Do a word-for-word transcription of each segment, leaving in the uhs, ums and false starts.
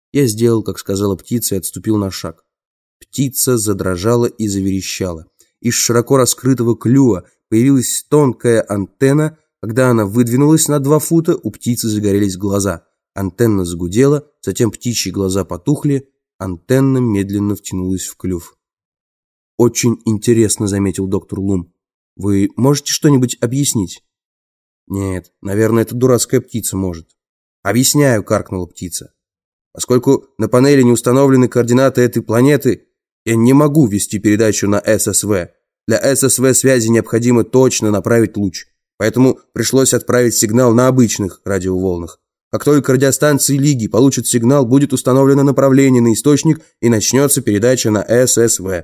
Я сделал, как сказала птица, и отступил на шаг. Птица задрожала и заверещала. Из широко раскрытого клюва появилась тонкая антенна. Когда она выдвинулась на два фута, у птицы загорелись глаза. Антенна загудела, затем птичьи глаза потухли, антенна медленно втянулась в клюв. «Очень интересно», — заметил доктор Лум. «Вы можете что-нибудь объяснить?» «Нет, наверное, эта дурацкая птица может». «Объясняю», — каркнула птица. «Поскольку на панели не установлены координаты этой планеты, я не могу вести передачу на эс эс вэ. Для эс эс вэ связи необходимо точно направить луч, поэтому пришлось отправить сигнал на обычных радиоволнах. Как только радиостанции Лиги получат сигнал, будет установлено направление на источник и начнется передача на эс эс вэ».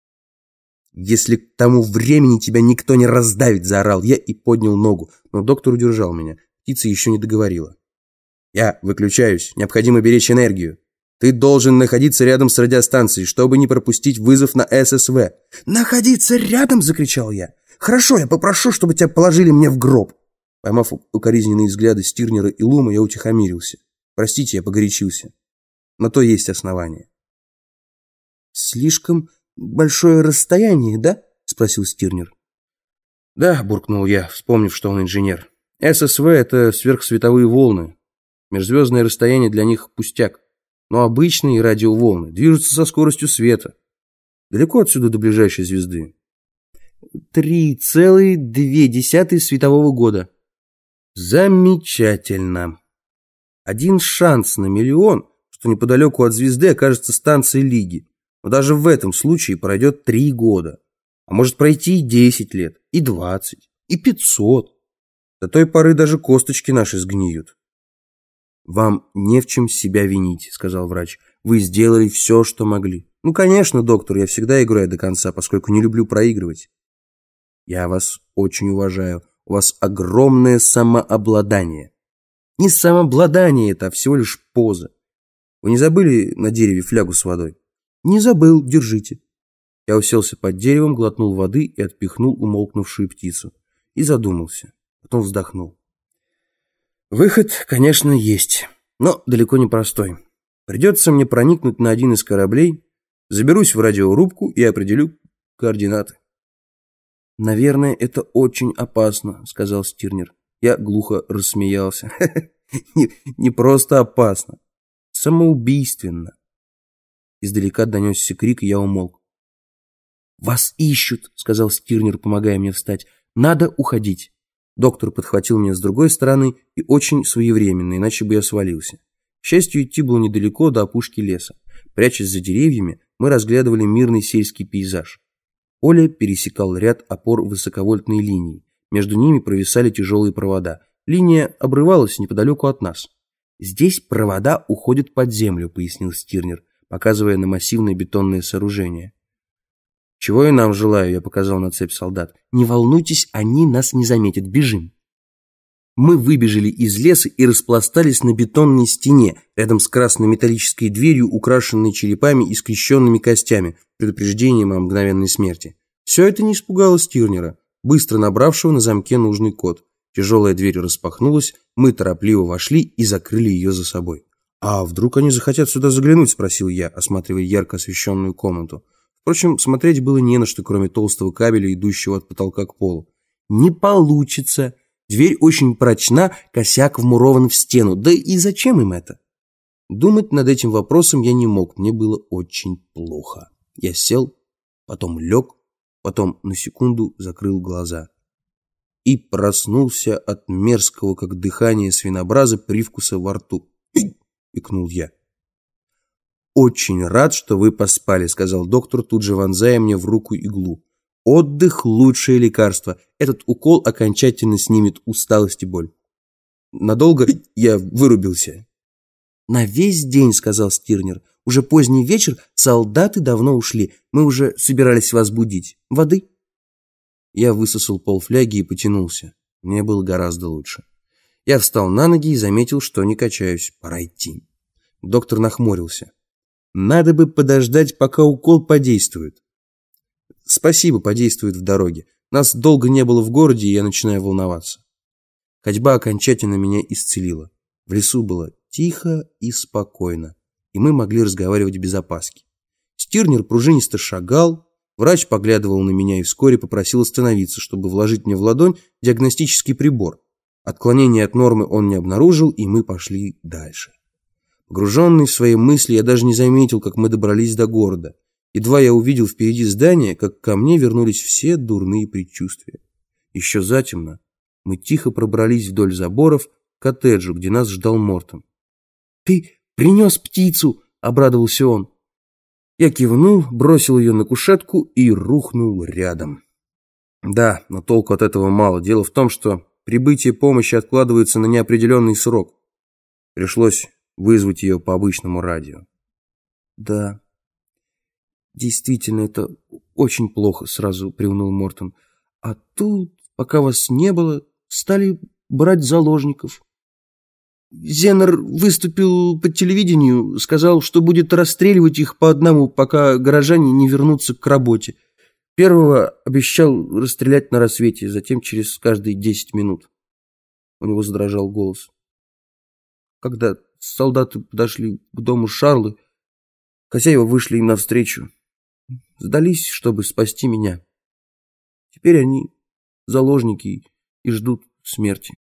«Если к тому времени тебя никто не раздавит», — заорал я и поднял ногу, но доктор удержал меня. Птица еще не договорила. «Я выключаюсь. Необходимо беречь энергию. Ты должен находиться рядом с радиостанцией, чтобы не пропустить вызов на эс эс вэ». «Находиться рядом?» — закричал я. «Хорошо, я попрошу, чтобы тебя положили мне в гроб». Поймав укоризненные взгляды Стирнера и Лума, я утихомирился. Простите, я погорячился. На то есть основание. «Слишком большое расстояние, да?» — спросил Стирнер. «Да», — буркнул я, вспомнив, что он инженер. эс эс вэ — это сверхсветовые волны. Межзвездное расстояние для них пустяк. Но обычные радиоволны движутся со скоростью света. Далеко отсюда до ближайшей звезды?» «Три целых две десятых светового года». «Замечательно. Один шанс на миллион, что неподалеку от звезды окажется станция Лиги. Но даже в этом случае пройдет три года. А может пройти и десять лет, и двадцать, и пятьсот. До той поры даже косточки наши сгниют». «Вам не в чем себя винить», — сказал врач. «Вы сделали все, что могли». «Ну, конечно, доктор, я всегда играю до конца, поскольку не люблю проигрывать». «Я вас очень уважаю. У вас огромное самообладание». «Не самообладание это, а всего лишь поза. Вы не забыли на дереве флягу с водой?» «Не забыл, держите». Я уселся под деревом, глотнул воды и отпихнул умолкнувшую птицу. И задумался. Потом вздохнул. «Выход, конечно, есть, но далеко не простой. Придется мне проникнуть на один из кораблей, заберусь в радиорубку и определю координаты». «Наверное, это очень опасно», — сказал Стирнер. Я глухо рассмеялся. не, не просто опасно, самоубийственно. Издалека донесся крик, и я умолк. «Вас ищут», — сказал Стирнер, помогая мне встать. «Надо уходить». Доктор подхватил меня с другой стороны и очень своевременно, иначе бы я свалился. К счастью, идти было недалеко до опушки леса. Прячась за деревьями, мы разглядывали мирный сельский пейзаж. Поле пересекал ряд опор высоковольтной линии. Между ними провисали тяжелые провода. Линия обрывалась неподалеку от нас. «Здесь провода уходят под землю», — пояснил Стирнер, показывая на массивное бетонное сооружение. «Чего и нам желаю», — я показал на цепь солдат. «Не волнуйтесь, они нас не заметят. Бежим». Мы выбежали из леса и распластались на бетонной стене, рядом с красной металлической дверью, украшенной черепами и скрещенными костями, предупреждением о мгновенной смерти. Все это не испугало Стирнера, быстро набравшего на замке нужный код. Тяжелая дверь распахнулась, мы торопливо вошли и закрыли ее за собой. «А вдруг они захотят сюда заглянуть?» — спросил я, осматривая ярко освещенную комнату. Впрочем, смотреть было не на что, кроме толстого кабеля, идущего от потолка к полу. «Не получится. Дверь очень прочна, косяк вмурован в стену. Да и зачем им это?» Думать над этим вопросом я не мог, мне было очень плохо. Я сел, потом лег, потом на секунду закрыл глаза. И проснулся от мерзкого, как дыхание свинобраза, привкуса во рту. — икнул я. «Очень рад, что вы поспали», — сказал доктор, тут же вонзая мне в руку иглу. «Отдых — лучшее лекарство. Этот укол окончательно снимет усталость и боль». Надолго я вырубился. «На весь день», — сказал Стирнер. «Уже поздний вечер, солдаты давно ушли. Мы уже собирались вас будить. Воды?» Я высосал полфляги и потянулся. Мне было гораздо лучше. Я встал на ноги и заметил, что не качаюсь. Пора идти. Доктор нахмурился. «Надо бы подождать, пока укол подействует». «Спасибо, подействует в дороге. Нас долго не было в городе, и я начинаю волноваться». Ходьба окончательно меня исцелила. В лесу было тихо и спокойно. и мы могли разговаривать без опаски. Стирнер пружинисто шагал, врач поглядывал на меня и вскоре попросил остановиться, чтобы вложить мне в ладонь диагностический прибор. Отклонения от нормы он не обнаружил, и мы пошли дальше. Погруженный в свои мысли, я даже не заметил, как мы добрались до города. Едва я увидел впереди здание, как ко мне вернулись все дурные предчувствия. Еще затемно мы тихо пробрались вдоль заборов к коттеджу, где нас ждал Мортон. «Ты принес птицу!» — обрадовался он. Я кивнул, бросил ее на кушетку и рухнул рядом. Да, но толку от этого мало. Дело в том, что прибытие помощи откладывается на неопределенный срок. Пришлось вызвать ее по обычному радио. Да, действительно, это очень плохо, сразу приуныл Мортон. А тут, пока вас не было, стали брать заложников. Зеннер выступил по телевидению, сказал, что будет расстреливать их по одному, пока горожане не вернутся к работе. Первого обещал расстрелять на рассвете, затем через каждые десять минут. У него задрожал голос. Когда солдаты подошли к дому Шарлы, хозяева вышли им навстречу. Сдались, чтобы спасти меня. Теперь они заложники и ждут смерти.